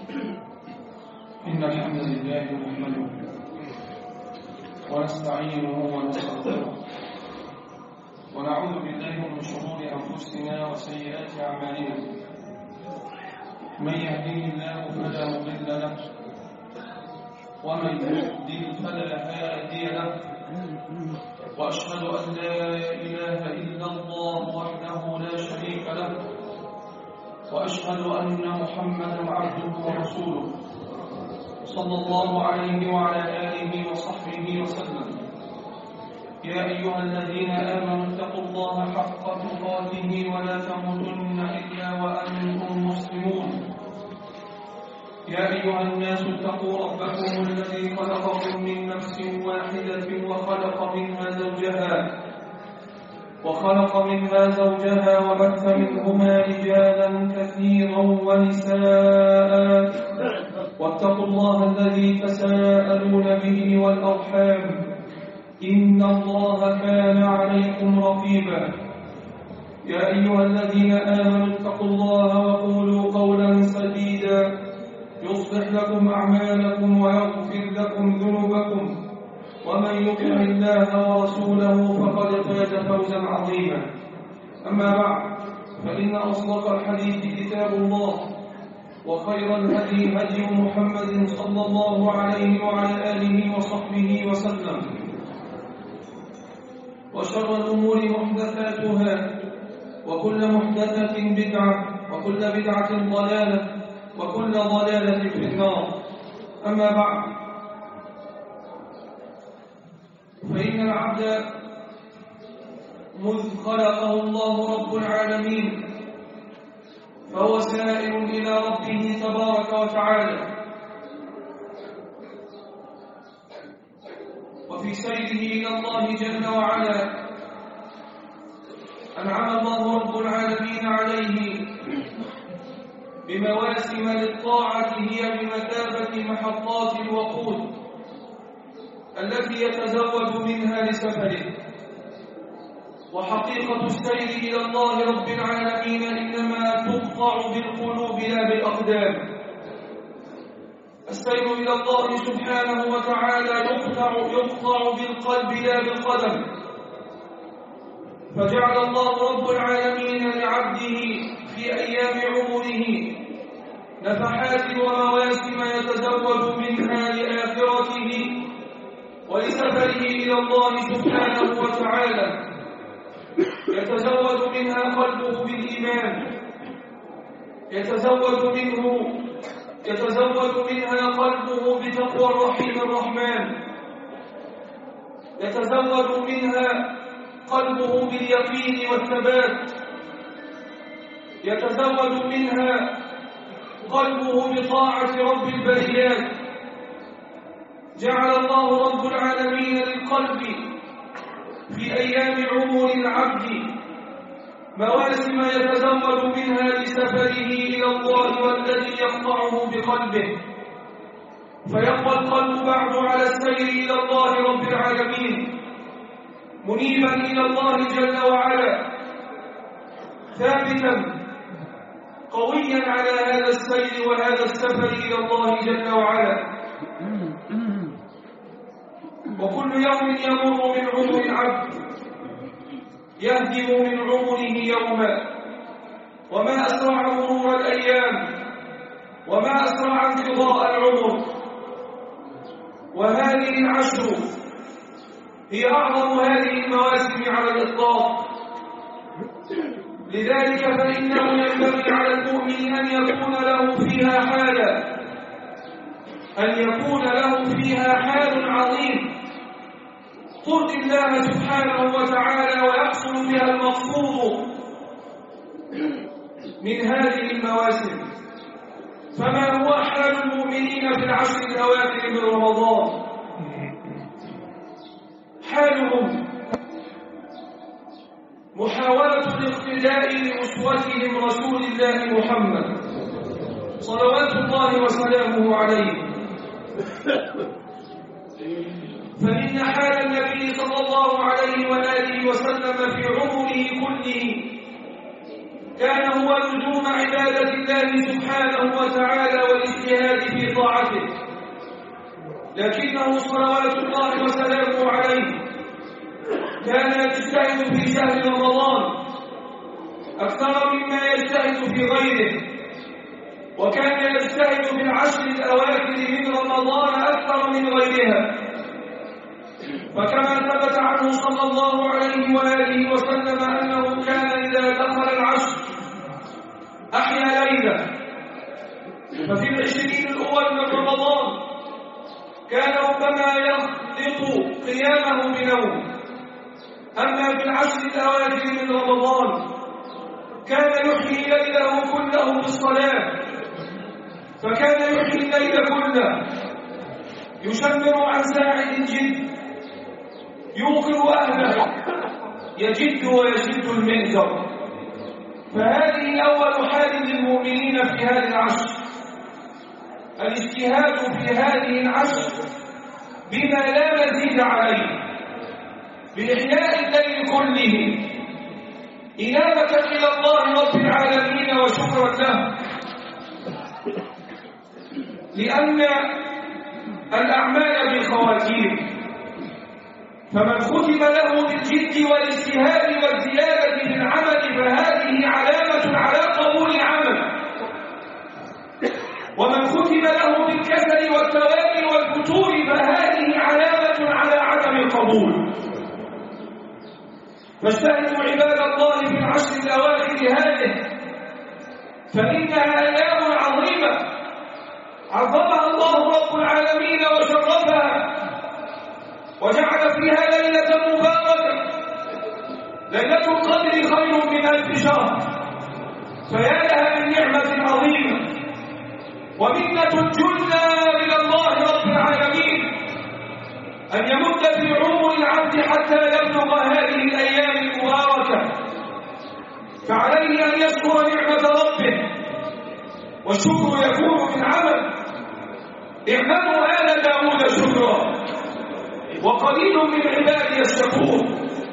إن الحمد لله نحمده ونستعينه ونستغفره ونعوذ بالله من شرور أنفسنا وسيئات أعمالنا. من يهده الله فلا مضل له ومن يضلل فلا هادي له، وأشهد أن لا إله إلا الله وحده لا شريك له، وأشهد أن محمدا عبده ورسوله صلى الله عليه وعلى آله وصحبه وسلم. يا أيها الذين آمنوا اتقوا الله حق تقاته ولا تموتن إلا وأنتم مسلمون. يا أيها الناس اتقوا ربكم الذي خلقكم من نفس واحدة وخلق منها زوجها وبث منهما رجالا كثيرا ونساء، واتقوا الله الذي تساءلون به والأرحام، إن الله كان عليكم رقيبا. يا أيها الذين آمنوا اتقوا الله وقولوا قولا سديدا يصلح لكم أعمالكم ويغفر لكم ذنوبكم، ومن يطع الله ورسوله فقد فاز فوزا عظيما. أما بعد، فإن أصدق الحديث كتاب الله، وخير الهدي هدي محمد صلى الله عليه وعلى آله وصحبه وسلم، وشر الأمور محدثاتها، وكل محدثة بدعة، وكل بدعة ضلالة، وكل ضلالة في النار. أما بعد، فإن العبد مذ خلقه الله رب العالمين فهو سائر إلى ربه تبارك وتعالى، وفي سيره إلى الله جل وعلا أنعم الله رب العالمين عليه بمواسم للطاعة هي بمثابة محطات الوقود التي يتزود منها لسفره. وحقيقة السير إلى الله رب العالمين إنما تقطع بالقلوب لا بالأقدام. السير إلى الله سبحانه وتعالى يقطع بالقلب لا بالقدم. فجعل الله رب العالمين لعبده في أيام عمره نفحات ومواسم يتزود منها لآخرته ولسفره إلى الله سبحانه وتعالى. يتزود منها قلبه بالإيمان، يتزود منها قلبه بتقوى الرحيم الرحمن، يتزود منها قلبه باليقين والثبات، يتزود منها قلبه بطاعة رب البريات. جعل الله رب العالمين للقلب في أيام عمر العبد مواسم يتزود منها لسفره إلى الله والذي يقطعه بقلبه، فيبقى القلب بعد على السير إلى الله رب العالمين منيبا إلى الله جل وعلا، ثابتا قويا على هذا السير وهذا السفر إلى الله جل وعلا. وكل يوم يمر من عمر العبد يهدم من عمره يوما، وما أسرع مرور الأيام، وما أسرع انقضاء العمر. وهذه العشر هي أعظم هذه المواسم على الإطلاق. لذلك فإنه ينبغي على المؤمن أن يكون له فيها حال عظيم ترضي الله سبحانه وتعالى ويحصل بها المقصود من هذه المواسم. فما هو حال المؤمنين في العشر الأواخر من رمضان؟ حالهم محاولة الاقتداء بأسوتهم رسول الله محمد صلوات الله وسلامه عليه. فإن حال النبي صلى الله عليه وآله وسلم في عمره كله كان هو لزوم عبادة الله سبحانه وتعالى والاجتهاد في طاعته، لكنه صلوات الله وسلامه عليه كان يجتهد في شهر رمضان أكثر مما يجتهد في غيره، وكان يجتهد في العشر الأواخر من رمضان أكثر من غيرها، فكما ثبت عنه صلى الله عليه وآله وسلم أنه كان إذا دخل العشر أحيا ليلة، ففي العشرين الأول من رمضان كان ربما يخلط قيامه بنوم، أما في العشر الأواخر من رمضان كان يحيي ليله كله بالصلاة، فكان يحيي الليل كله يشمر عن ساعد الجد، يوقظ أهله، يجد ويشد المئزر. فهذه أول حال للمؤمنين في هذه العشر، الاجتهاد في هذه العشر بما لا مزيد عليه، بإحياء الليل كله إنابة إلى الله رب العالمين وشكرا له، لأن الأعمال بالخواتيم، فمن ختم له بالجد والاجتهاد والزيادة في العمل فهذه علامة على قبول العمل، ومن ختم له بالكسل والتواني والفتور فهذه علامة على عدم القبول. فاجتهدوا عباد الله في العشر الأواخر هذه، فإنها أيام عظيمة عظمها الله رب العالمين وشرفها، وجعل فيها ليلة مباركة، ليلة القدر خير من 1000 شهر، فيا لها من نعمة عظيمة ومنة جلة من الله رب العالمين أن يمد في عمر العبد حتى يبلغ هذه الأيام المباركة، فعليه أن يشكر نعمة ربه، والشكر يكون بالعمل. اعملوا آل داود شكرا وقليل من عبادي الشكور.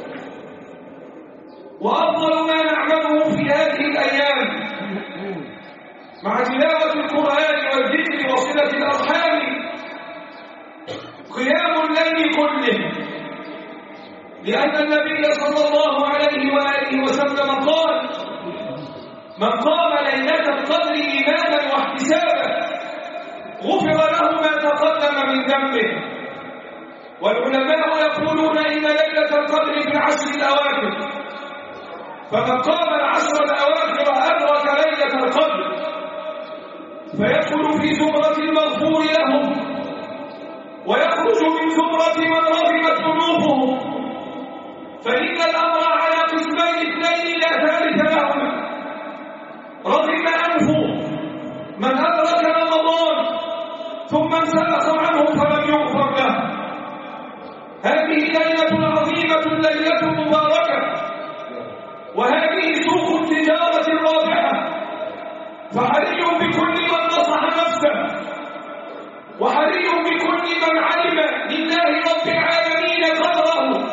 وأفضل ما نعمله في هذه الأيام مع تلاوة القرآن والذكر وصلة الأرحام قيام الليل كله، لأن النبي صلى الله عليه وآله وسلم قال: من قام ليلة القدر إيمانا واحتسابا غفر له ما تقدم من ذنبه. والعلماء يقولون إن ليلة القدر في العشر الأواخر، فمن قام العشر الأواخر أدرك ليلة القدر فيدخل في زمرة المغفور لهم، ويخرج من زمرة من رغبت ذنوبهم، فإن الأمر على قسمين اثنين لا ثالث لهما: رغم أنفه من أدرك رمضان ثم انسلخ عنه فلم يغفر له. هذه ليلة عظيمة، ليلة مباركة، وهذه سوق التجارة الرابحة، فحري بكل من نصح نفسه، وحري بكل من علم لله رب العالمين قدره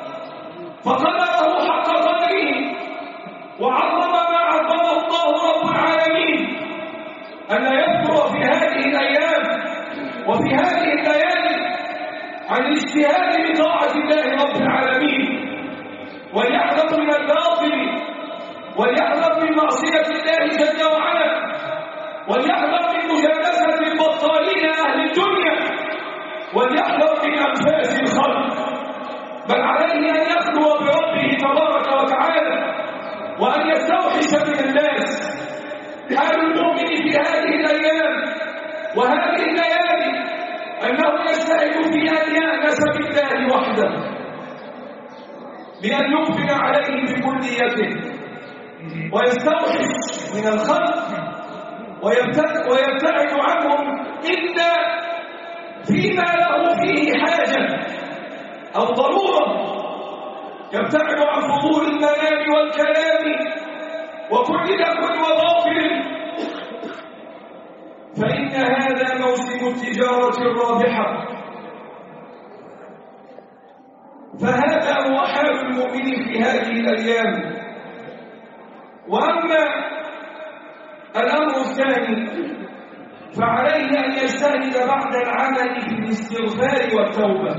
فقدره حق قدره وعظم ما عظمه الله رب العالمين، أن يذكر في هذه الأيام وفي هذه الليالي عن الاجتهاد بطاعة الله رب العالمين، وليحذر من الباطل، وليحذر من معصية الله جل وعلا، وليحذر من مجالسة البطالين أهل الدنيا، وليحذر من أنفاس الخلق، بل عليه أن يخلو بربه تبارك وتعالى وأن يستوحش من الناس. حال المؤمن في هذه الأيام وهذه الليالي أنه يجتهد في أن يأنس بالله وحده، بأن يقبل عليه بكليته، ويستوحش من الخلق ويبتعد عنهم إلا فيما له فيه حاجة أو ضرورة، يبتعد عن فضول المنام والكلام وكل لهو وباطل، فإن هذا موسم التجارة الرابحة. فهذا هو حال المؤمن في هذه الأيام، وأما الأمر الثاني فعليه أن يجتهد بعد العمل في الاستغفار والتوبة،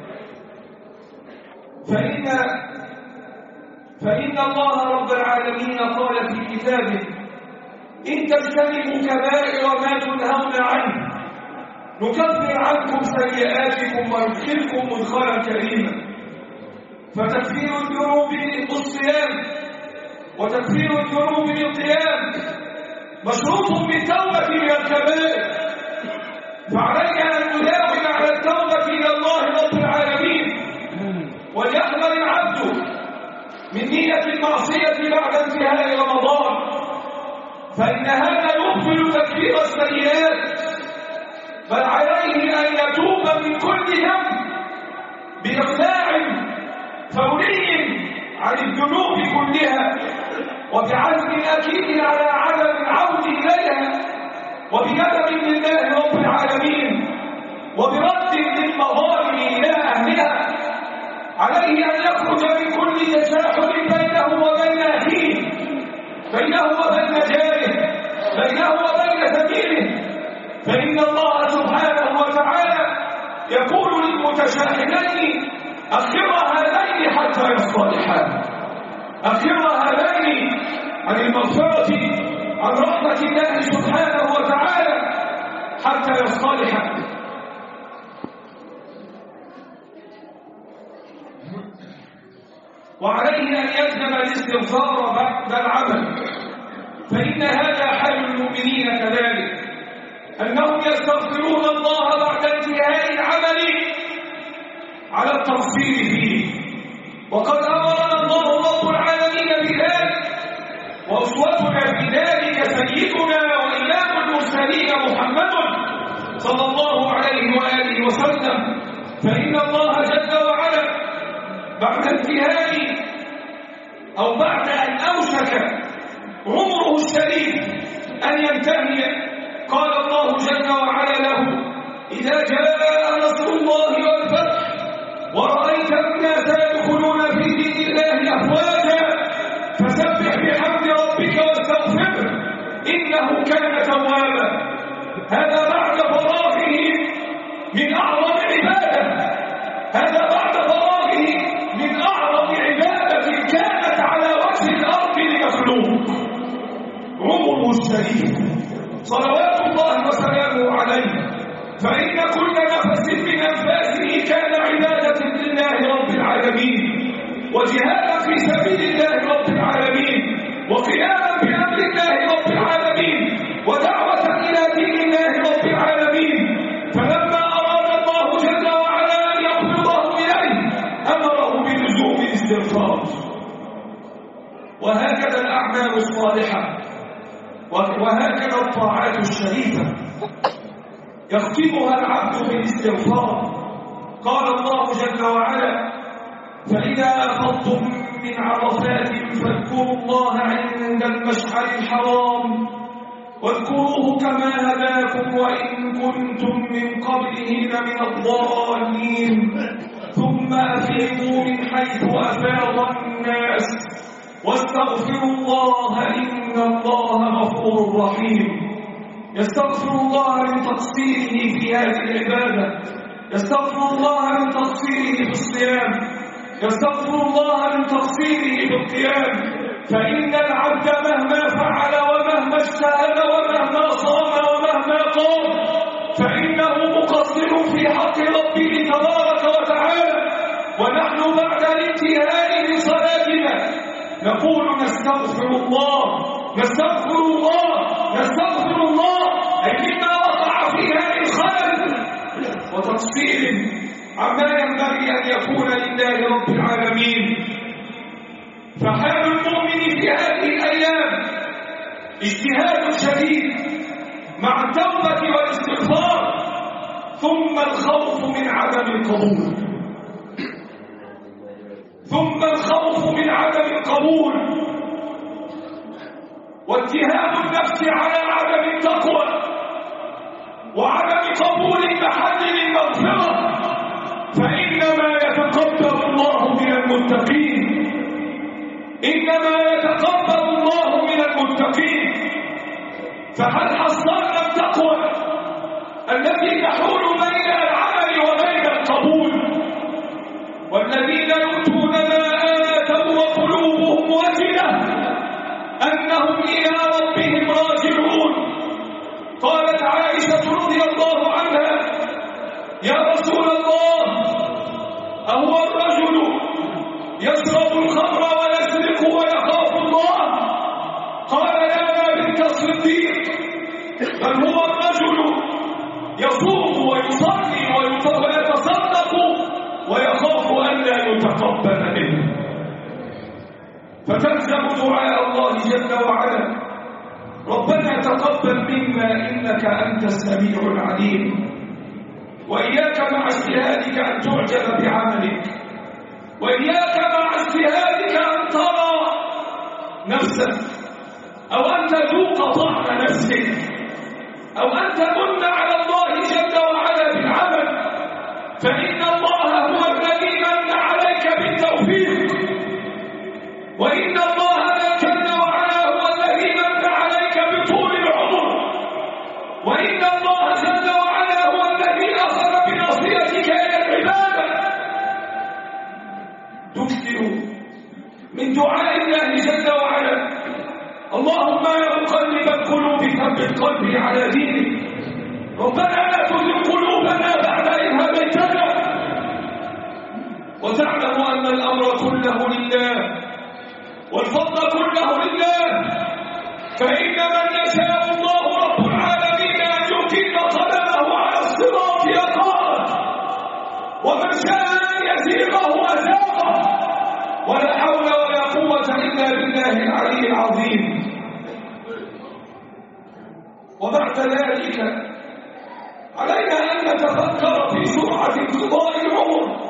فإن الله رب العالمين قال في كتابه: إن تجتنبوا كبائر ما تنهون عنه نكفر عنكم سيئاتكم وندخلكم مدخلا كريما. فتكفير الذنوب بالصيام وتكفير الذنوب بالقيام مشروط بالتوبة من الكبائر، فعلينا أن نداوم على التوبة إلى الله رب العالمين، وليحذر العبد من نية المعصية بعد انتهاء رمضان، فإن هذا يقبل تكفير السيئات، بل عليه أن يتوب من كل ذنب بإقلاع فوري عن الذنوب كلها، وبعزم أكيد على عدم العود إليها، وبندم لله رب العالمين، وبرد للمظالم إلى أهلها. عليه أن يخرج من كل تساحل بينه وبين أخيه، بينه وبين جاره، بينه وبين سبيله، فإن الله سبحانه وتعالى يقول للمتشاحنين: أخر هذين حتى يصطلحا، أخر هذين عن المغفرة عن رحمة الله سبحانه وتعالى حتى يصطلحا. وعليه أن يلزم الاستغفار بعد العمل، فإن هذا حال المؤمنين كذلك، أنهم يستغفرون الله بعد انتهاء العمل على التقصير فيه، وقد أمرنا الله رب العالمين بذلك، وأسوتنا في ذلك سيدنا وإمام المرسلين محمد صلى الله عليه وآله وسلم. فإن الله جل وعلا بعد انتهاء أو بعد أن أوشك عمره الشريف أن ينتهي قال الله جل وعلا له: إذا جاء نصر الله والفتح ورأيت الناس يدخلون في دين الله أفواجا فسبح بحمد ربك واستغفره إنه كان توابا. هذا بعد فراغه من أعظم عبادة، هذا بعد فراغه من أعظم عبادة كانت على وجه الأرض لمخلوق، عمره الشريف صلوات الله وسلامه عليه. فإن كل نفس من أنفاسه كان عبادة لله رب العالمين، وجهادا في سبيل الله رب العالمين، وقياما بأمر الله رب العالمين، ودعوة إلى دين الله رب العالمين. فلما أراد الله جل وعلا أن يقبضه إليه أمره بلزوم الاستغفار. وهكذا الأعمال الصالحة وهكذا الطاعات الشريفة يختمها العبد بالاستغفار. قال الله جل وعلا: فإذا أفضتم من عرفات فاذكروا الله عند المشعر الحرام واذكروه كما هداكم وإن كنتم من قبله لمن الضالين ثم أفيضوا من حيث أفاض الناس واستغفروا الله إن الله غفور رحيم. يستغفر الله من تقصيره في هذه العبادة، يستغفر الله من تقصيره في الصيام، يستغفر الله من تقصيره في القيام. فإن العبد مهما فعل ومهما اجتهد ومهما صام ومهما قام فإنه مقصر في حق ربه تبارك وتعالى. ونحن بعد الانتهاء من صلاتنا نقول: نستغفر الله، نستغفر الله، نستغفر الله، أي مما وقع فيها من خلل وتقصير عما ينبغي أن يكون لله رب العالمين. فحال المؤمن في هذه الأيام اجتهاد شديد مع التوبة والاستغفار، ثم الخوف من عدم القبول، ثم الخوف من عدم القبول، واتهام النفس على عدم التقوى وعدم قبول المحل للمغفرة، فإنما يتقبل الله من المتقين. إنما يتقبل الله من المتقين. فهل حصلنا التقوى التي تحول بين العمل وبين القبول؟ والذين يؤتون ما آتوا وقلوبهم وجلة أنهم إلى ربهم راجعون. قالت عائشة رضي الله عنها: يا رسول الله، أهو الرجل يشرب الخمر ويسرق ويخاف الله؟ قال: لا يا بنت الصديق، بل هو الرجل يصوم ويصلي ويتصدق ويخاف أن لا يتقبل منه. فتلزم دعاء الله جل وعلا: ربنا تقبل منا إنك أنت السميع العليم. وإياك مع اجتهادك أن تعجب بعملك، وإياك مع اجتهادك أن ترى نفسك، أو أن تذوق طعم نفسك، أو أن تمن على الله جل وعلا بالعمل، فإن الله هو الذي من عليك بالتوفيق، وإن الله جل وعلا هو الذي من عليك بطول العمر، وإن الله جل وعلا هو الذي أخذ بناصيتك إلى العبادة. تكثر من دعاء الله جل وعلا: اللهم يا مقلب القلوب ثبت قلبي على دينك، ربنا لا تزغ قلوبنا بعد إذ هديتنا. وتعلم أن الأمر كله لله والفضل كله لله، فإن من يشاء الله رب العالمين أن يقيم قدمه على الصراط يقاه، ومن شاء أن يزيغه أزاغه، ولا حول ولا قوة إلا بالله العلي العظيم. وبعد ذلك علينا أن نتفكر في سرعة انقضاء العمر.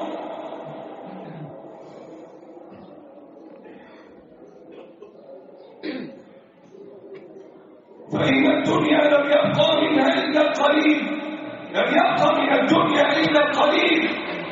فإن الدنيا لم يبقى منها إلا القليل، لم يبقى من الدنيا إلا القليل،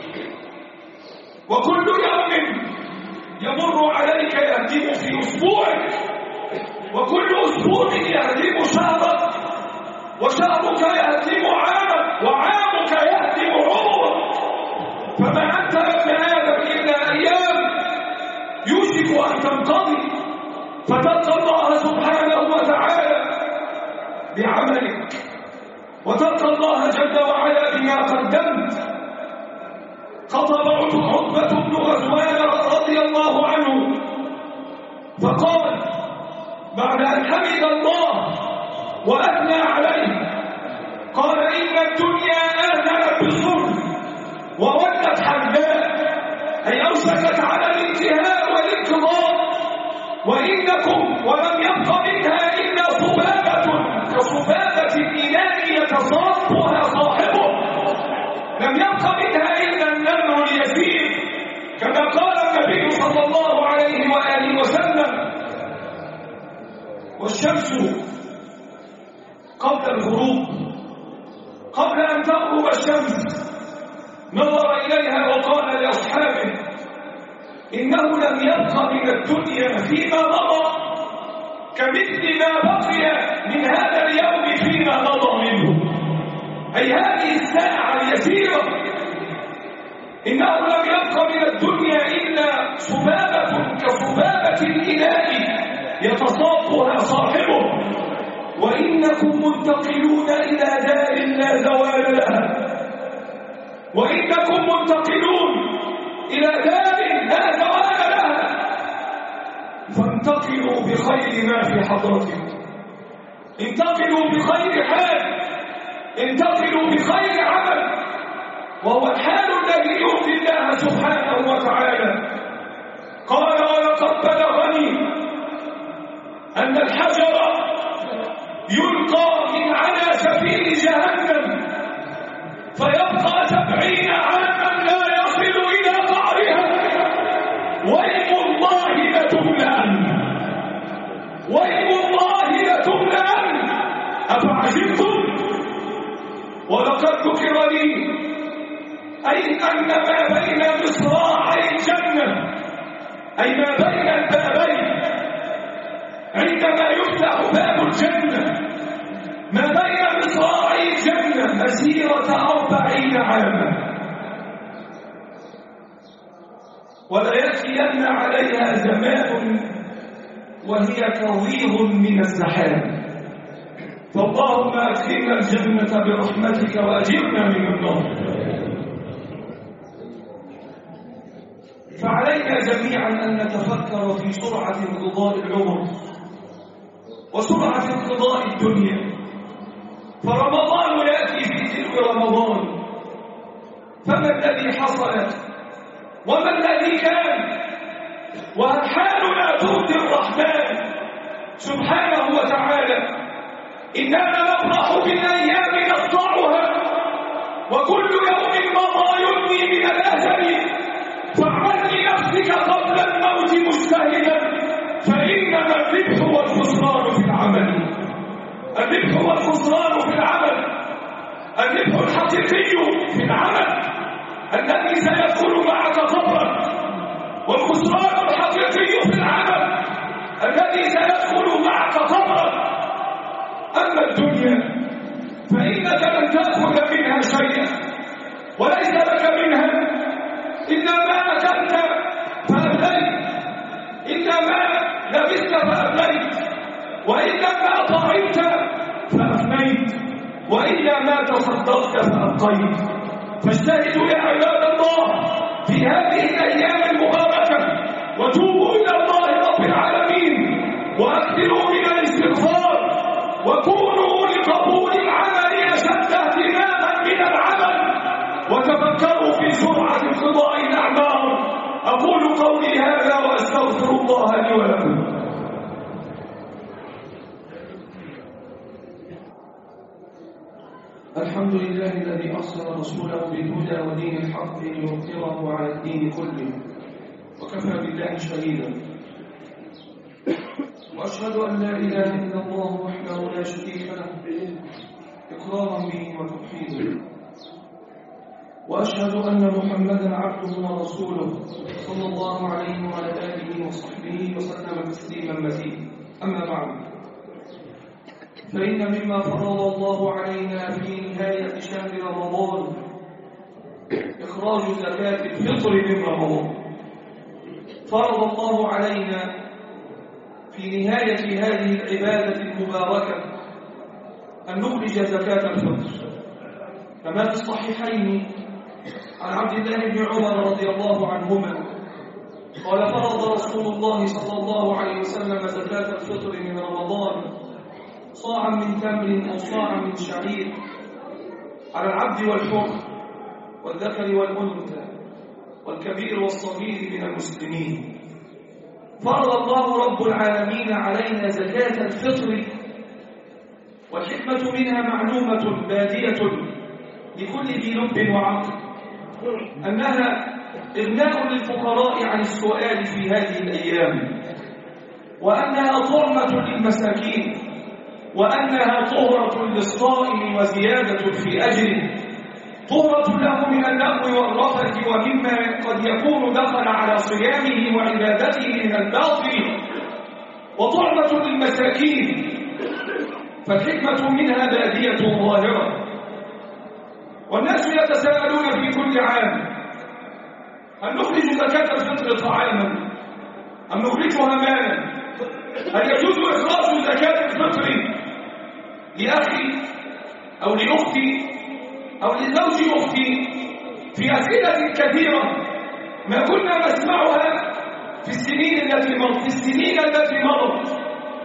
وكل يوم يمر عليك يهدم في أسبوعك، وكل أسبوع يهدم شهرك، وشهرك يهدم عامك، وعامك يهدم عمرك. فما أنت يا ابن آدم إلا أيام يوشك أن تنقضي، فتلقى الله سبحانه وتعالى بعملك، وتلقى الله جل وعلا بما قدمت. خطب عتبة بن غزوان رضي الله عنه فقال بعد أن حمد الله وأثنى عليه، قال: إن الدنيا آذنت بالظلم وولت حداء، أي أوشكت على الانتهاء والانقضاء، وإنكم ولم يبق منها إلا صبابة كصبابة الإناء يتصفها صاحبه، لم يبق منها إلا النمر اليسير، كما قال النبي صلى الله عليه وآله وسلم: والشمس قبل الغروب، قبل أن تغرب الشمس نظر إليها وقال لأصحابه: إنه لم يبق من الدنيا فيما مضى كمثل ما بقي من هذا اليوم فيما مضى منه، أي هذه الساعة اليسيرة. إنه لم يبق من الدنيا إلا صبابة كصبابة الإناء يتصافها صاحبه، وإنكم منتقلون إلى دار لا زوال لها، وإنكم منتقلون إلى دار لا زوال لها، فانتقلوا بخير ما في حضرتكم، انتقلوا بخير حال، انتقلوا بخير عمل، وهو الحال الذي يرضي الله سبحانه وتعالى. قال: ولقد بلغني أن الحجر يلقى من على سفير جهنم فيبقى 70 عاما لا يصل إلى قعرها، ويم الله لتملأن، ويم الله لتملأن، أفعجبتم؟ ولقد ذكر لي أي أن ما بين مصراعي الجنة أي ما بين البابين عندما يفتح باب الجنة ما بين مصراعي الجنة مسيرة 40 عاما، ولا يأتين عليها زمان وهي كظيظ من السحاب. فاللهم أدخلنا الجنة برحمتك وأجرنا من النار. فعلينا جميعا أن نتفكر في سرعة انقضاء العمر وسرعة انقضاء الدنيا. فرمضان يأتي في تلو رمضان، فما الذي حصل وما الذي كان؟ وهل حالنا ترضي الرحمن سبحانه وتعالى؟ إننا نفرح بالأيام نقطعها، وكل يوم مضى يدني من الأجل. فاعمل لنفسك قبل الموت مجتهدا، فإنما الربح والخسران في العمل. الربح والخسران في العمل، الربح الحقيقي في العمل الذي سيدخل معك قبرك، والخسران الحقيقي في العمل الذي سيدخل معك قبرك. أما الدنيا فإنك لن تأخذ منها شيئا، وليس لك منها إلا ما أكلت فأبليت، إلا ما لبست فأبليت، وإلا ما طعمت فأفنيت، وإلا ما تصدقت فأبقيت. فاجتهدوا يا عباد الله في هذه الأيام المباركة، وتوبوا إلى الله رب العالمين، وأكثروا من الاستغفار، وكونوا لقبول العمل أشد اهتماما من العمل، وتفكروا في سرعة انقضاء الأعمار. أقول قولي هذا وأستغفر الله لي ولكم. الحمد لله الذي أرسل رسوله بالهدى ودين الحق ليظهره على الدين كله، وكفى بالله شهيدا. وأشهد أن لا إله إلا الله وحده لا شريك له إقرارا به وتوحيدا، وأشهد أن محمدا عبده ورسوله صلى الله عليه وعلى آله وصحبه وسلم تسليما مزيدا. أما بعد، فإن مما فرض الله علينا في نهاية شهر رمضان إخراج زكاة الفطر من رمضان. فرض الله علينا في نهاية هذه العبادة المباركة أن نخرج زكاة الفطر، كما في الصحيحين عن عبد الله بن عمر رضي الله عنهما قال: فرض رسول الله صلى الله عليه وسلم زكاة الفطر من رمضان صاعا من تمر أو صاعا من شعير على العبد والحر والذكر والأنثى والكبير والصغير من المسلمين. فرض الله رب العالمين علينا زكاة الفطر، والحكمة منها معلومة بادية لكل ذي لب وعقل، أنها إغناء للفقراء عن السؤال في هذه الأيام، وأنها طعمة للمساكين، وأنها طهرة للصائم وزيادة في أجره، طهرة له من اللغو والرفث ومما قد يكون دخل على صيامه وعبادته من الباطل، وطعمة للمساكين. فالحكمة منها بادية ظاهرة، والناس يتساءلون في كل عام: هل نخرج زكاة الفطر طعاما أم نخرجها مالا؟ هل يجوز إخراج زكاة الفطر لأخي أو لأختي أو لزوج أختي؟ في أسئلة كثيرة ما كنا نسمعها في السنين التي مضت،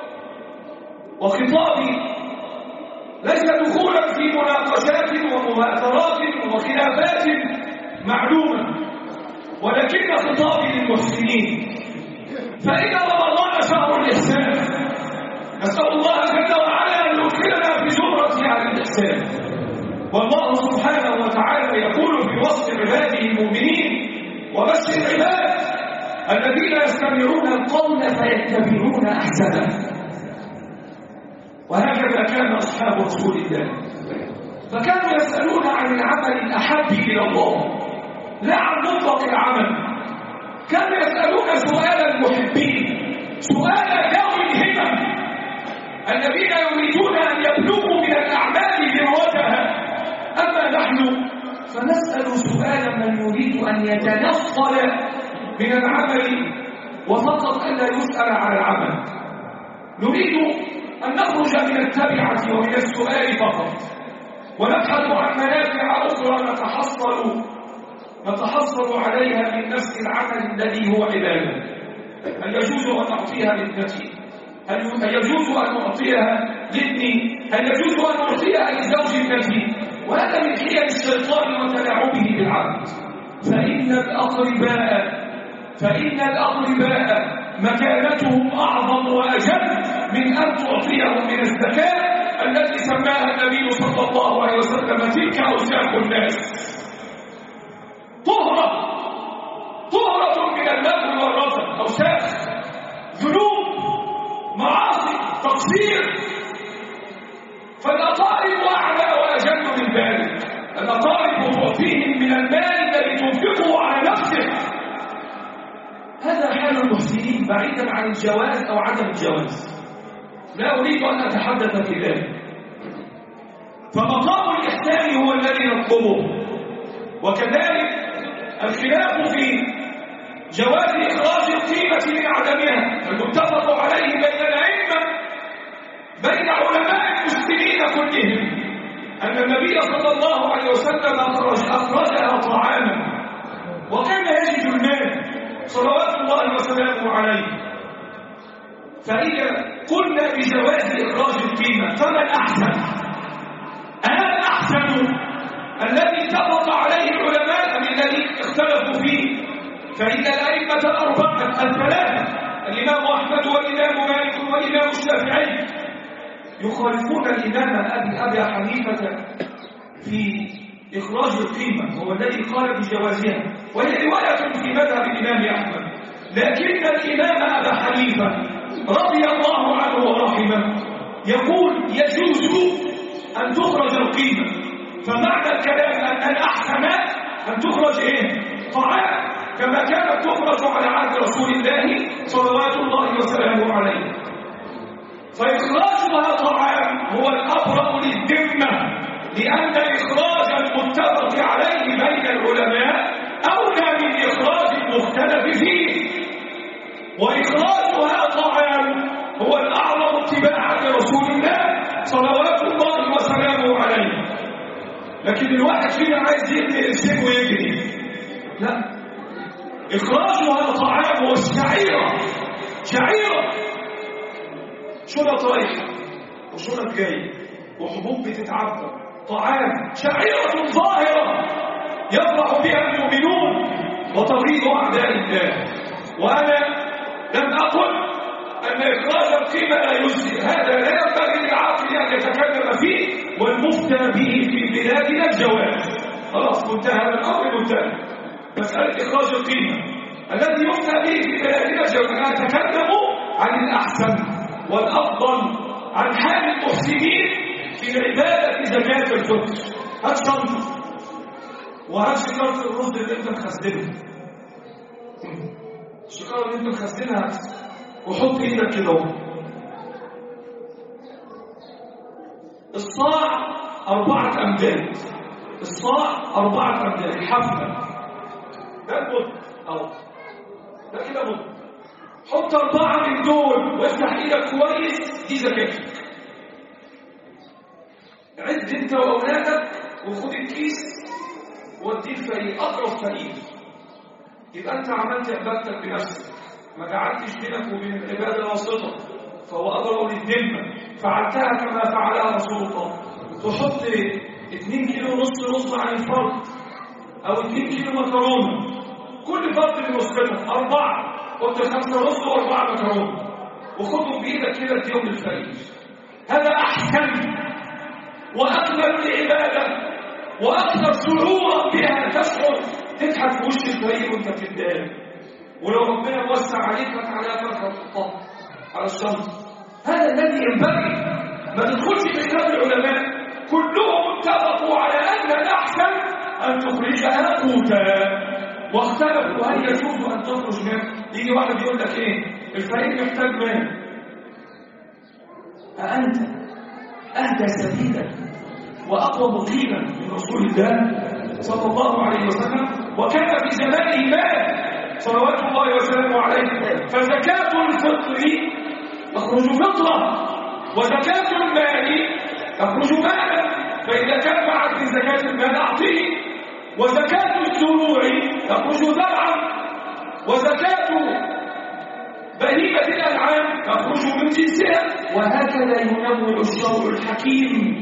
وخطابي ليس دخولا في مناقشات ومؤثرات وخلافات معلومة، ولكن خطابي للمحسنين. فإن رمضان شهر الإحسان، نسأل الله جل وعلا أن يدخلنا في زمرة أهل الإحسان. والله سبحانه وتعالى يقول في وصف عباده المؤمنين: وبشر العباد الذين يستمعون القول فيتبعون أحسنه. وهكذا كان أصحاب رسول الله، فكانوا يسألون عن العمل الأحب إلى الله، لا عن مطلق العمل. كانوا يسألون سؤال المحبين، سؤال ذوي الهمم الذين يريدون أن يبلغوا من الأعمال ذروتها. أما نحن فنسأل سؤال من يريد أن يتنفل من العمل وفقط ألا يسأل عن العمل. نريد أن نخرج من التبعة ومن السؤال فقط ونبحث عن منافع أخرى نتحصل عليها من نفس العمل الذي هو عبادة. هل يجوز أن أعطيها لابنتي؟ هل يجوز أن أعطيها لابني؟ هل يجوز أن أعطيها لزوج ابنتي؟ وهذا من حيل الشيطان وتلاعبه بالعبد. فإن الأقرباء مكانتهم أعظم وأجل من أن تعطيهم من الزكاة التي سماها النبي صلى الله عليه وسلم تلك أوساخ الناس. طهرة من اللغو والرفث، أوساخ، ذنوب، معاصي، تقصير. فالأقارب أعلى وأجل من ذلك. الأقارب تعطيهم من المال الذي تنفقه على نفسك. هذا حال المحسنين بعيدا عن الجواز أو عدم الجواز، لا أريد أن أتحدث في ذلك. فمقام الإحسان هو الذي نطلبه. وكذلك الخلاف في جواز إخراج القيمة من عدمها المتفق عليه بين الأئمة، بين علماء المسلمين كلهم، أن النبي صلى الله عليه وسلم أخرجها طعاما وكان يجد المال صلوات الله وسلامه عليه. فإذا قلنا بجواز إخراج القيمة فما الأحسن؟ الأحسن الذي اتفق عليه العلماء أم الذي اختلفوا فيه؟ فإن الأئمة الثلاثة الإمام أحمد والإمام مالك والإمام الشافعي يخالفون الإمام أبي حنيفة في إخراج القيمة، هو الذي قال بجوازها، وهي رواية في مذهب الإمام أحمد. لكن الإمام أبا حنيفة رضي الله عنه ورحمه يقول يجوز أن تخرج القيمة. فمعنى الكلام أن الأحسن أن تخرج طعام كما كانت تخرج على عهد رسول الله صلوات الله وسلامه عليه. فإخراجها طعام هو الأبرأ للذمة، لأن إخراج المتفق عليه بين العلماء أولى من إخراج المختلف فيه. وإخراجها طعام هو الأعظم اتباعا لرسول الله صلوات الله وسلامه عليه. لكن الواحد فينا عايز يبني السن ويجري، لا، إخراجها طعام. والشعيرة شعيرة، شنط رايحة وشنط جاية وحبوب بتتعبى، طعام، شعيرة ظاهرة يفرح بها المؤمنون وتغيظ أعداء الله. وأنا لم أقل أن إخراج القيمة لا يجزي، هذا لا ينبغي للعاقل أن يتكلم فيه، والمفتى به في بلادنا الجواز. خلاص منتهى الأمر، منتهى مسألة إخراج القيمة. الذي يفتى به في بلادنا الجواز. أنا أتكلم عن الأحسن والأفضل، عن حال المحسنين في العبادة زكاة الفطر. هات شنطة وهات شكارة الرز اللي أنت مخزنها، الشكارة اللي أنت مخزنها، وحط إيدك كده. الصاع 4 أمداد، الصاع 4 أمداد، الحفلة ده المد أو ده كده مد. حط 4 من دول وافتح إيدك كويس، دي زكاتك. عد أنت وأولادك وخد الكيس وديه الفريق، أقرب فريق. يبقى أنت عملت عبادتك بنفسك، ما جعلتش بينك وبين العبادة واسطة، فهو أبرأ للذمة. فعلتها كما فعلها رسول الله. تحط 2 كيلو ونص رز عن الفرد، أو 2 كيلو مكرونة، كل فرد بنصفتها 4، حط 5 رز و4 مكرونة، وخدهم بإيدك كده اديهم للفريق. هذا أحسن وأكمل العبادة وأكثر سرورا بها. تشعر تضحك في وش الفريق وأنت بتديها، ولو ربنا موسع عليك فتعالى فترة تحطها على الشنطة. هذا الذي ينبغي. ما تدخلش في خلاف العلماء، كلهم اتفقوا على أن الأحسن أن تخرجها قوتا. واختلفوا هل يجوز أن تخرج منه. يجي واحد يقول لك إيه؟ الفريق محتاج مال. أأنت أهدى سبيلا وأقوم قيلا من رسول الله صلى الله عليه وسلم، وكان في زمانه مال صلوات الله وسلامه عليه. فزكاة الفطر تخرج فطرة، وزكاة المال تخرج مالا، فإذا كان معك من زكاة المال أعطيه، وزكاة الزروع تخرج زرعا، وزكاة بهيمة الأنعام تخرج من جنسها. وهكذا ينوع الشرع الحكيم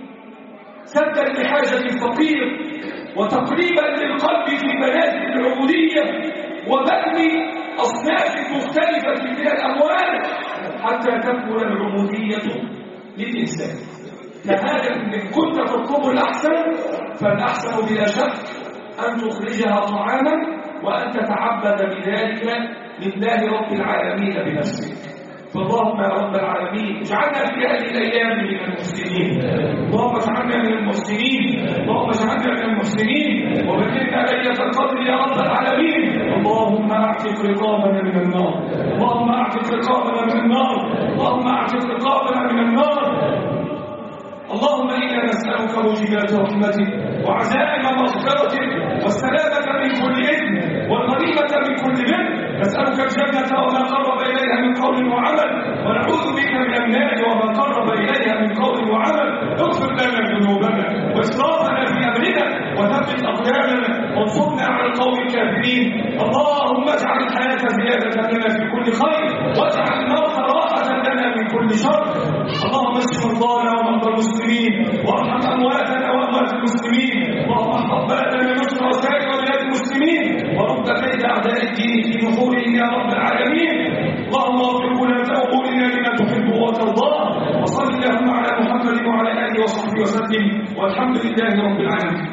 سدا لحاجة الفقير، وتقريبا للقلب في منازل العبودية، وبذل أصناف مختلفة من الأموال حتى تكمل العبودية للإنسان. فهذا إن كنت تطلب الأحسن، فالأحسن بلا شك أن تخرجها طعاما وأن تتعبد بذلك لله رب العالمين بنفسك. فاللهم يا رب العالمين اجعلنا في هذه الايام من المحسنين، اللهم اجعلنا من المحسنين، اللهم اجعلنا من المحسنين، وبلغنا ليله القدر يا رب العالمين. اللهم اعتق رقابنا من النار، اللهم اعتق رقابنا من النار، اللهم اعتق رقابنا من النار. اللهم إنا نسألك موجبات رحمتك وعزائم مغفرتك والسلامة من كل إثم والغنيمة من كل بر. نسألك الجنة وما قرب إليها من قول وعمل، ونعوذ بك من النار وما قرب إليها من قول وعمل. اغفر لنا ذنوبنا وإسرافنا في أمرنا وثبت أقدامنا وانصرنا على القوم الكافرين. اللهم اجعل الحياة زيادة لنا في كل خير، واجعل الموت راحة لنا من كل شر. اللهم اشف مرضانا ومرضى المسلمين، وارحم امواتنا واموات المسلمين، اللهم احفظ بلدنا مصر وسائر بلاد المسلمين، ورد كيد اعداء الدين في نحورهم يا رب العالمين. اللهم وفق ولاة امورنا لما تحب وترضاه، وصل اللهم على محمد وعلى اله وصحبه وسلم، والحمد لله رب العالمين.